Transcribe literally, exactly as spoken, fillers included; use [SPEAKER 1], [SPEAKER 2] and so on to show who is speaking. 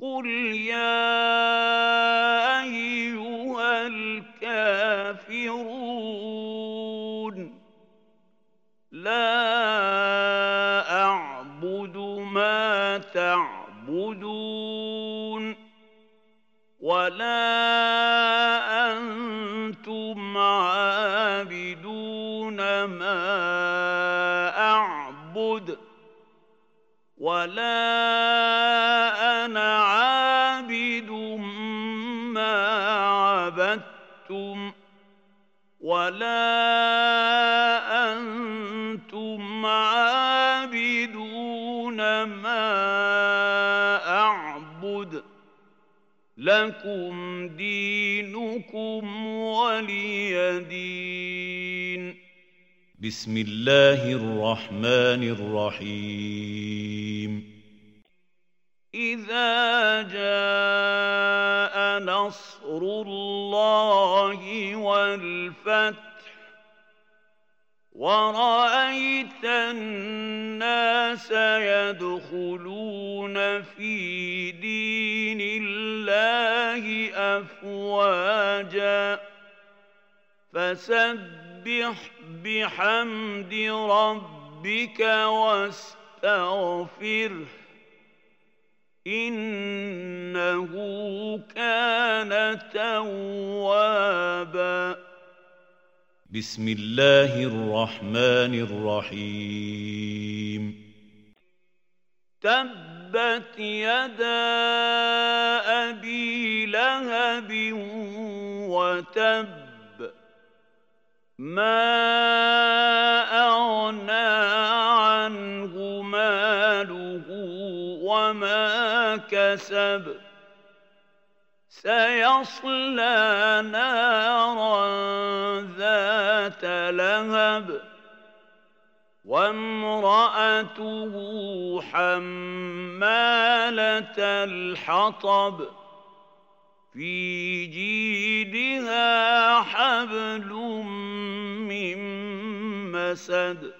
[SPEAKER 1] قل يا أيها الكافرون لا أعبد ما تعبدون ولا أنتم عابدون ما أعبد ولا أنا عابد ما عبدتم ولا أنتم عابدون ما أعبد لكم دينكم ولي دين. بسم الله الرحمن الرحيم. إذا جاء نصر الله والفتح ورأيت الناس يدخلون في دين الله أفواجا فسبح بحمد ربك واستغفره إنه كان توابا. بسم الله الرحمن الرحيم. تبت يدا أبي لهب وتب ما أغنى عنه ماله وما كسب سيصلى نارا ذات لهب وامرأته حمالة الحطب في جيدها حبل من مسد